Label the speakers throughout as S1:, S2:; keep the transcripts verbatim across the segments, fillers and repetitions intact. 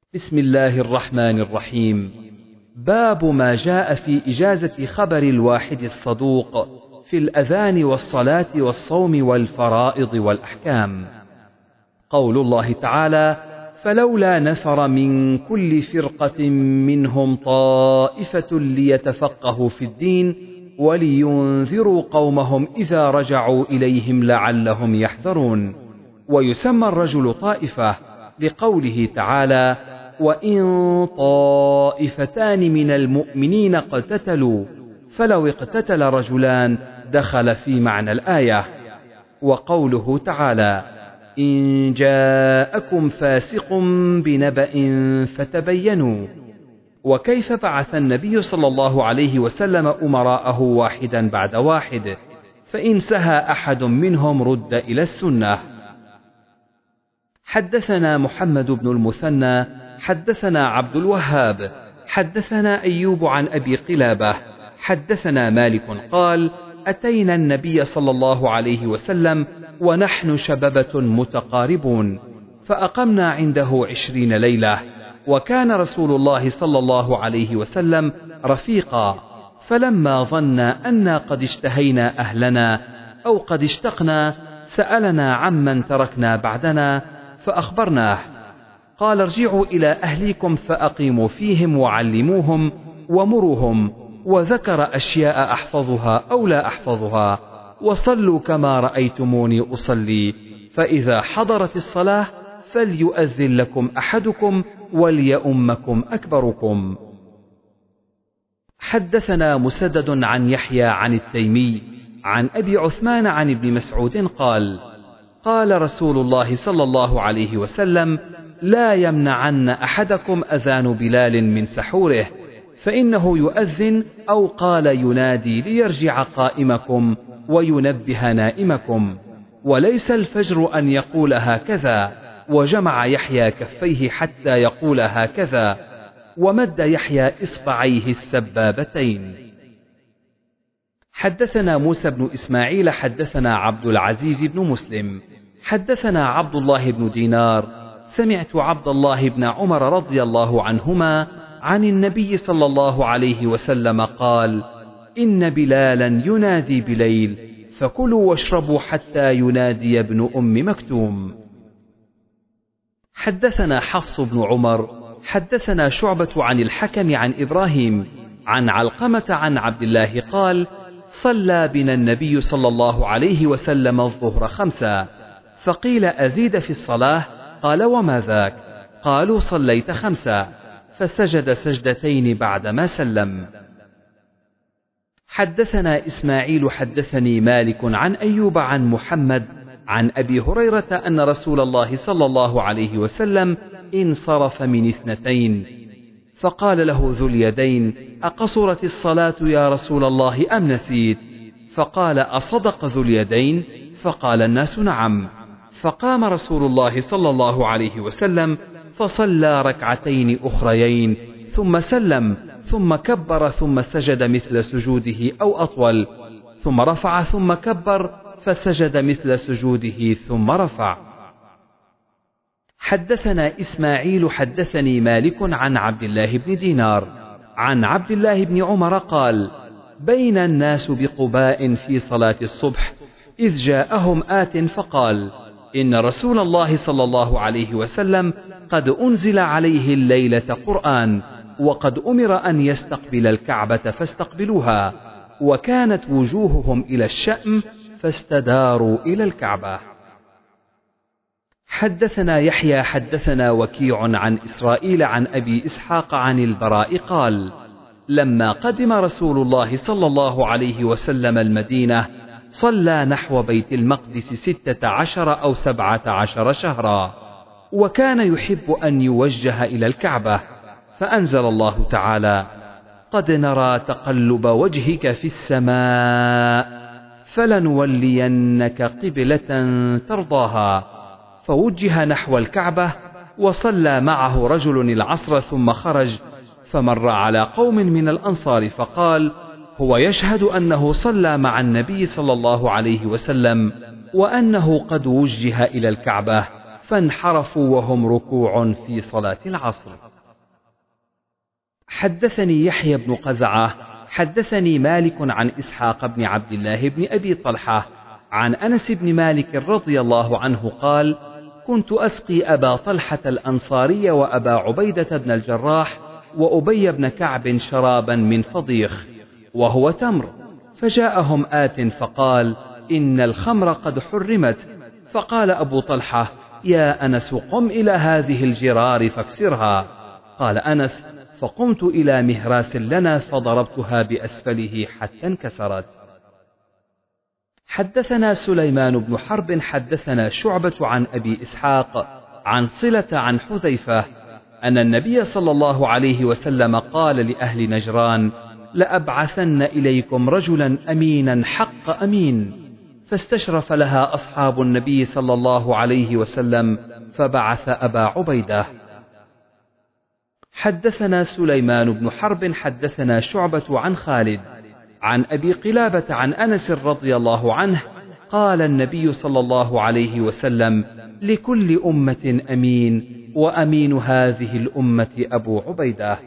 S1: بسم الله الرحمن الرحيم. باب ما جاء في إجازة خبر الواحد الصدوق في الأذان والصلاة والصوم والفرائض والأحكام. قول الله تعالى: فلولا نفر من كل فرقة منهم طائفة ليتفقهوا في الدين ولينذروا قومهم إذا رجعوا إليهم لعلهم يحذرون. ويسمى الرجل طائفة لقوله تعالى: وإن طائفتان من المؤمنين اقتتلوا فلو اقتتل رجلان دخل في معنى الآية. وقوله تعالى: إن جاءكم فاسق بنبأ فتبينوا. وكيف بعث النبي صلى الله عليه وسلم أمراءه واحدا بعد واحد، فإن سهى أحد منهم رد إلى السنة. حدثنا محمد بن المثنى حدثنا عبد الوهاب حدثنا أيوب عن أبي قلابة حدثنا مالك قال: أتينا النبي صلى الله عليه وسلم ونحن شببة متقاربون، فأقمنا عنده عشرين ليلة، وكان رسول الله صلى الله عليه وسلم رفيقا، فلما ظن أنا قد اشتهينا أهلنا أو قد اشتقنا سألنا عمن تركنا بعدنا فأخبرناه، قال: ارجعوا إلى أهليكم فأقيموا فيهم وعلموهم ومروهم، وذكر أشياء أحفظها أو لا أحفظها، وصلوا كما رأيتموني أصلي، فإذا حضرت الصلاة فليؤذن لكم أحدكم وليؤمكم أكبركم. حدثنا مسدد عن يحيى عن التيمي عن أبي عثمان عن ابن مسعود قال: قال رسول الله صلى الله عليه وسلم: لا يمنعن أحدكم أذان بلال من سحوره، فإنه يؤذن أو قال ينادي ليرجع قائمكم وينبه نائمكم، وليس الفجر أن يقول هكذا، وجمع يحيى كفيه حتى يقول هكذا، ومد يحيى إصبعيه السبابتين. حدثنا موسى بن إسماعيل حدثنا عبد العزيز بن مسلم حدثنا عبد الله بن دينار سمعت عبد الله بن عمر رضي الله عنهما عن النبي صلى الله عليه وسلم قال: إن بلالا ينادي بليل، فكلوا واشربوا حتى ينادي ابن أم مكتوم. حدثنا حفص بن عمر حدثنا شعبة عن الحكم عن إبراهيم عن علقمة عن عبد الله قال: صلى بنا النبي صلى الله عليه وسلم الظهر خمسا، فقيل: أزيد في الصلاة؟ قال: وما ذاك؟ قالوا: صليت خمسا، فسجد سجدتين بعدما سلم. حدثنا إسماعيل حدثني مالك عن أيوب عن محمد عن أبي هريرة أن رسول الله صلى الله عليه وسلم انصرف من اثنتين، فقال له ذو اليدين: أقصرت الصلاة يا رسول الله أم نسيت؟ فقال: أصدق ذو اليدين؟ فقال الناس: نعم. فقام رسول الله صلى الله عليه وسلم فصلى ركعتين أخريين ثم سلم، ثم كبر ثم سجد مثل سجوده أو أطول، ثم رفع ثم كبر فسجد مثل سجوده ثم رفع. حدثنا إسماعيل حدثني مالك عن عبد الله بن دينار عن عبد الله بن عمر قال: بين الناس بقباء في صلاة الصبح إذ جاءهم آت فقال: إن رسول الله صلى الله عليه وسلم قد أنزل عليه الليلة قرآن، وقد أمر أن يستقبل الكعبة فاستقبلوها، وكانت وجوههم إلى الشأم فاستداروا إلى الكعبة. حدثنا يحيى حدثنا وكيع عن إسرائيل عن أبي إسحاق عن البراء قال: لما قدم رسول الله صلى الله عليه وسلم المدينة صلى نحو بيت المقدس ستة عشر أو سبعة عشر شهرا، وكان يحب أن يوجه إلى الكعبة، فأنزل الله تعالى: قد نرى تقلب وجهك في السماء فلنولينك قبلة ترضاها، فوجه نحو الكعبة، وصلى معه رجل العصر ثم خرج، فمر على قوم من الأنصار فقال: هو يشهد أنه صلى مع النبي صلى الله عليه وسلم وأنه قد وجه إلى الكعبة، فانحرفوا وهم ركوع في صلاة العصر. حدثني يحيى بن قزعة حدثني مالك عن إسحاق بن عبد الله بن أبي طلحة عن أنس بن مالك رضي الله عنه قال: كنت أسقي أبا طلحة الأنصاري وأبا عبيدة بن الجراح وأبي بن كعب شرابا من فضيخ وهو تمر، فجاءهم آت فقال: إن الخمر قد حرمت. فقال أبو طلحة: يا أنس قم إلى هذه الجرار فاكسرها. قال أنس: فقمت إلى مهراس لنا فضربتها بأسفله حتى انكسرت. حدثنا سليمان بن حرب حدثنا شعبة عن أبي إسحاق عن صلة عن حذيفة أن النبي صلى الله عليه وسلم قال لأهل نجران: لأبعثن إليكم رجلا أمينا حق أمين. فاستشرف لها أصحاب النبي صلى الله عليه وسلم فبعث أبا عبيدة. حدثنا سليمان بن حرب حدثنا شعبة عن خالد عن أبي قلابة عن أنس رضي الله عنه قال النبي صلى الله عليه وسلم: لكل أمة أمين، وأمين هذه الأمة أبو عبيدة.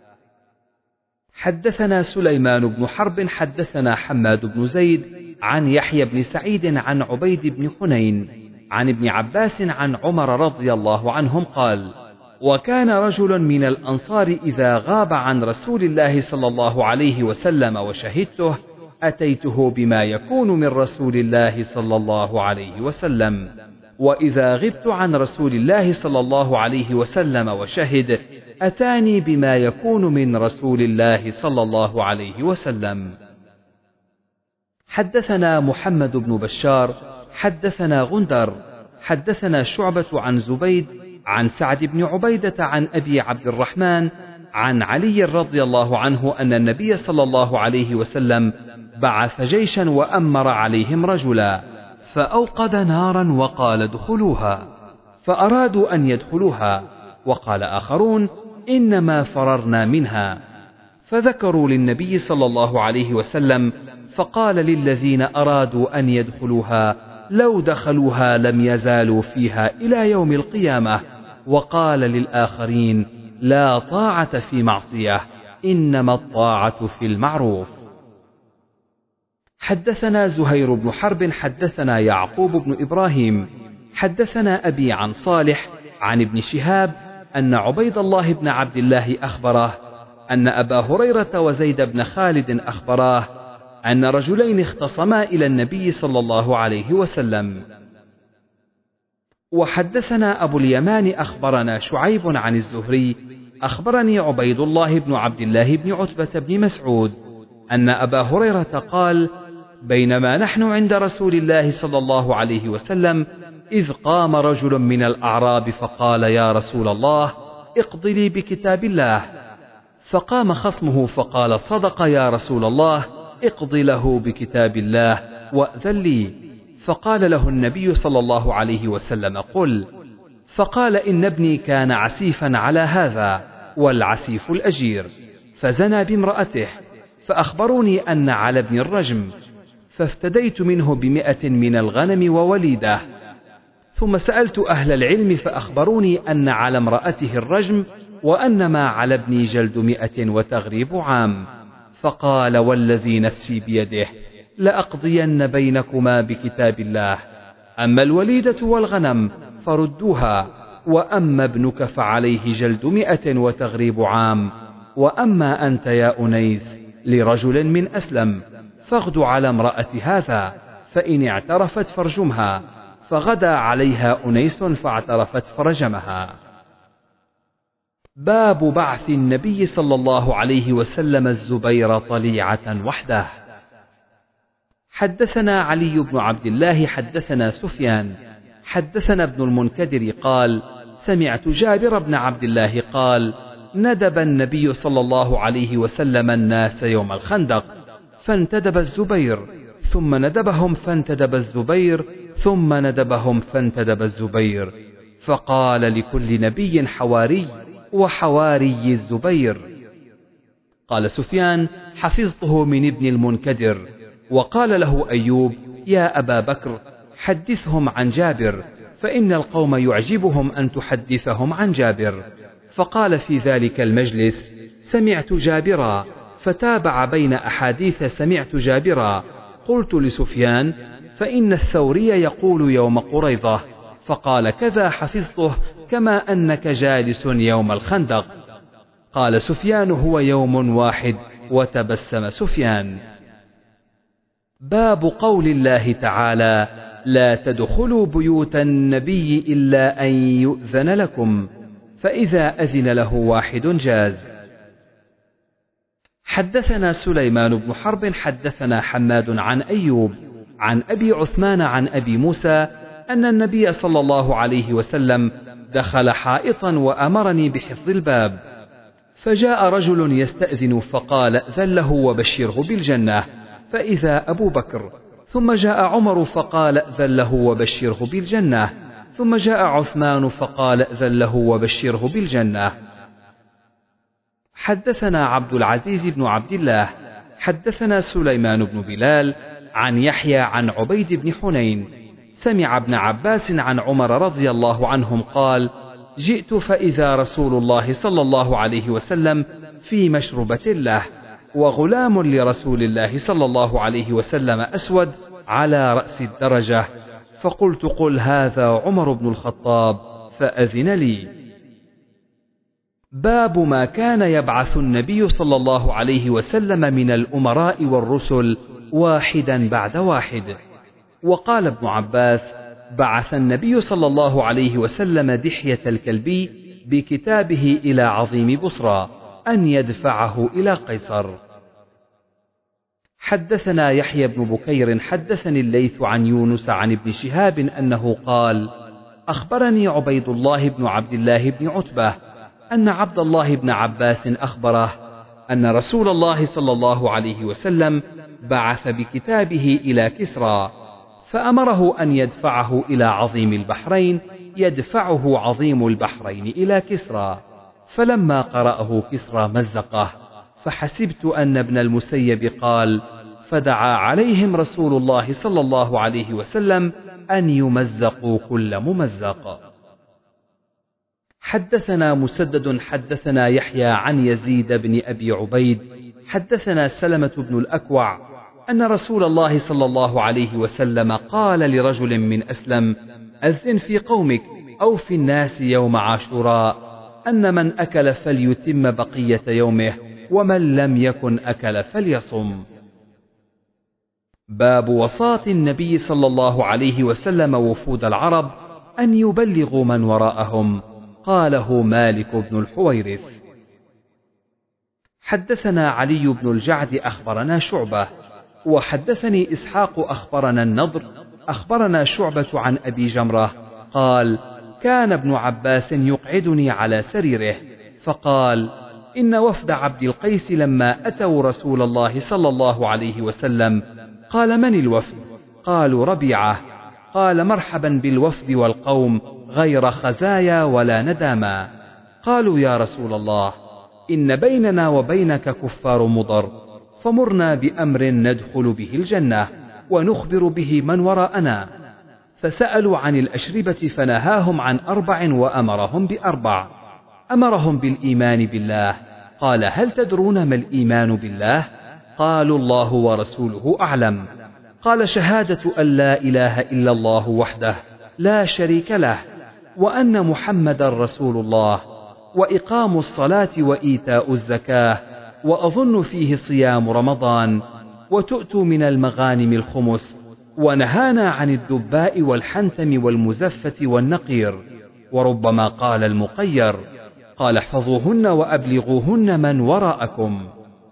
S1: حدثنا سليمان بن حرب حدثنا حماد بن زيد عن يحيى بن سعيد عن عبيد بن حنين عن ابن عباس عن عمر رضي الله عنهم قال: وكان رجل من الأنصار إذا غاب عن رسول الله صلى الله عليه وسلم وشهدته أتيته بما يكون من رسول الله صلى الله عليه وسلم، وإذا غبت عن رسول الله صلى الله عليه وسلم وشهد أتاني بما يكون من رسول الله صلى الله عليه وسلم. حدثنا محمد بن بشار حدثنا غندر حدثنا شعبة عن زبيد عن سعد بن عبيدة عن أبي عبد الرحمن عن علي رضي الله عنه أن النبي صلى الله عليه وسلم بعث جيشا وأمر عليهم رجلا فأوقد نارا وقال: ادخلوها. فأرادوا أن يدخلوها، وقال آخرون: إنما فررنا منها. فذكروا للنبي صلى الله عليه وسلم، فقال للذين أرادوا أن يدخلوها: لو دخلوها لم يزالوا فيها إلى يوم القيامة. وقال للآخرين: لا طاعة في معصية، إنما الطاعة في المعروف. حدثنا زهير بن حرب حدثنا يعقوب بن إبراهيم حدثنا أبي عن صالح عن ابن شهاب أن عبيد الله بن عبد الله أخبره أن أبا هريرة وزيد بن خالد أخبراه أن رجلين اختصما إلى النبي صلى الله عليه وسلم. وحدثنا أبو اليمان أخبرنا شعيب عن الزهري أخبرني عبيد الله بن عبد الله بن عتبة بن مسعود أن أبا هريرة قال: بينما نحن عند رسول الله صلى الله عليه وسلم إذ قام رجل من الأعراب فقال: يا رسول الله، اقض لي بكتاب الله. فقام خصمه فقال: صدق يا رسول الله، اقض له بكتاب الله وأذن لي. فقال له النبي صلى الله عليه وسلم: قل. فقال: إن ابني كان عسيفا على هذا، والعسيف الأجير، فزنى بامرأته، فأخبروني أن على ابن الرجم، فافتديت منه بمئة من الغنم ووليدة. ثم سألت أهل العلم فأخبروني أن على امرأته الرجم، وأن ما على ابني جلد مئة وتغريب عام. فقال: والذي نفسي بيده لأقضين بينكما بكتاب الله، أما الوليدة والغنم فردوها، وأما ابنك فعليه جلد مئة وتغريب عام، وأما أنت يا أنيس لرجل من أسلم، فاغد على امرأة هذا، فإن اعترفت فارجمها. فغدا عليها أنيس فاعترفت فرجمها. باب بعث النبي صلى الله عليه وسلم الزبير طليعة وحده. حدثنا علي بن عبد الله حدثنا سفيان حدثنا ابن المنكدر قال: سمعت جابر بن عبد الله قال: ندب النبي صلى الله عليه وسلم الناس يوم الخندق، فانتدب الزبير، ثم ندبهم فانتدب الزبير، ثم ندبهم فانتدب الزبير، فقال: لكل نبي حواري، وحواري الزبير. قال سفيان: حفظته من ابن المنكدر. وقال له أيوب: يا أبا بكر، حدثهم عن جابر، فإن القوم يعجبهم أن تحدثهم عن جابر. فقال في ذلك المجلس: سمعت جابرا، فتابع بين أحاديث سمعت جابرا. قلت لسفيان: فإن الثوري يقول يوم قريظة، فقال كذا حفظته كما أنك جالس يوم الخندق. قال سفيان: هو يوم واحد. وتبسم سفيان. باب قول الله تعالى: لا تدخلوا بيوت النبي إلا أن يؤذن لكم، فإذا أذن له واحد جاز. حدثنا سليمان بن حرب حدثنا حماد عن أيوب عن أبي عثمان عن أبي موسى أن النبي صلى الله عليه وسلم دخل حائطا وأمرني بحفظ الباب، فجاء رجل يستأذن فقال: ائذن له وبشره بالجنة، فإذا أبو بكر. ثم جاء عمر فقال: ائذن له وبشره بالجنة. ثم جاء عثمان فقال: ائذن له وبشره بالجنة. حدثنا عبد العزيز بن عبد الله حدثنا سليمان بن بلال عن يحيى عن عبيد بن حنين سمع ابن عباس عن عمر رضي الله عنهم قال: جئت فإذا رسول الله صلى الله عليه وسلم في مشربة له، وغلام لرسول الله صلى الله عليه وسلم أسود على رأس الدرجة، فقلت: قل هذا عمر بن الخطاب، فأذن لي. باب ما كان يبعث النبي صلى الله عليه وسلم من الأمراء والرسل واحدا بعد واحد. وقال ابن عباس: بعث النبي صلى الله عليه وسلم دحية الكلبي بكتابه إلى عظيم بصرى أن يدفعه إلى قيصر. حدثنا يحيى بن بكير حدثني الليث عن يونس عن ابن شهاب أنه قال: أخبرني عبيد الله بن عبد الله بن عتبة أن عبد الله بن عباس أخبره أن رسول الله صلى الله عليه وسلم بعث بكتابه إلى كسرى، فأمره أن يدفعه إلى عظيم البحرين يدفعه عظيم البحرين إلى كسرى، فلما قرأه كسرى مزقه، فحسبت أن ابن المسيب قال: فدعا عليهم رسول الله صلى الله عليه وسلم أن يمزقوا كل ممزق. حدثنا مسدد حدثنا يحيى عن يزيد بن أبي عبيد حدثنا سلمة بن الأكوع أن رسول الله صلى الله عليه وسلم قال لرجل من أسلم: أذن في قومك أو في الناس يوم عاشوراء أن من أكل فليتم بقية يومه، ومن لم يكن أكل فليصم. باب وصاة النبي صلى الله عليه وسلم وفود العرب أن يبلغوا من وراءهم، قاله مالك بن الحويرث. حدثنا علي بن الجعد أخبرنا شعبة، وحدثني إسحاق أخبرنا النضر أخبرنا شعبة عن أبي جمرة قال: كان ابن عباس يقعدني على سريره، فقال: إن وفد عبد القيس لما أتوا رسول الله صلى الله عليه وسلم قال: من الوفد؟ قالوا: ربيعة. قال: مرحبا بالوفد والقوم غير خزايا ولا نداما. قالوا: يا رسول الله، إن بيننا وبينك كفار مضر، فمرنا بأمر ندخل به الجنة ونخبر به من وراءنا. فسألوا عن الأشربة فنهاهم عن أربع وأمرهم بأربع. أمرهم بالإيمان بالله، قال: هل تدرون ما الإيمان بالله؟ قالوا: الله ورسوله أعلم. قال: شهادة أن لا إله إلا الله وحده لا شريك له، وأن محمدا رسول الله، وإقام الصلاة وإيتاء الزكاة، وأظن فيه صيام رمضان، وتؤتوا من المغانم الخمس، ونهانا عن الدباء والحنتم والمزفة والنقير، وربما قال المقير. قال: احفظوهن وأبلغوهن من وراءكم.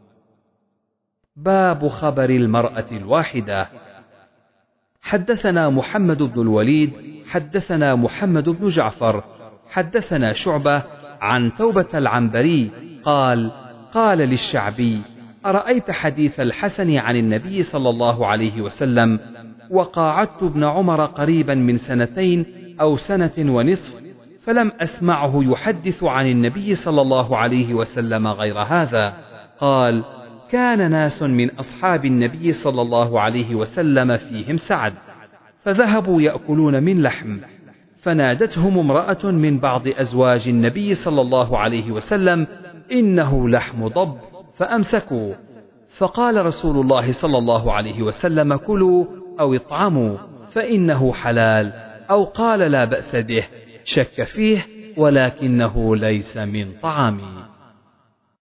S1: باب خبر المرأة الواحدة. حدثنا محمد بن الوليد حدثنا محمد بن جعفر حدثنا شعبة عن توبة العنبري قال: قال للشعبي: أرأيت حديث الحسن عن النبي صلى الله عليه وسلم؟ وقاعدت ابن عمر قريبا من سنتين أو سنة ونصف، فلم أسمعه يحدث عن النبي صلى الله عليه وسلم غير هذا. قال: كان ناس من أصحاب النبي صلى الله عليه وسلم فيهم سعد، فذهبوا يأكلون من لحم، فنادتهم امرأة من بعض أزواج النبي صلى الله عليه وسلم: إنه لحم ضب، فأمسكوا. فقال رسول الله صلى الله عليه وسلم: كلوا أو اطعموا فإنه حلال، أو قال: لا بأس به، شك فيه ولكنه ليس من طعامي.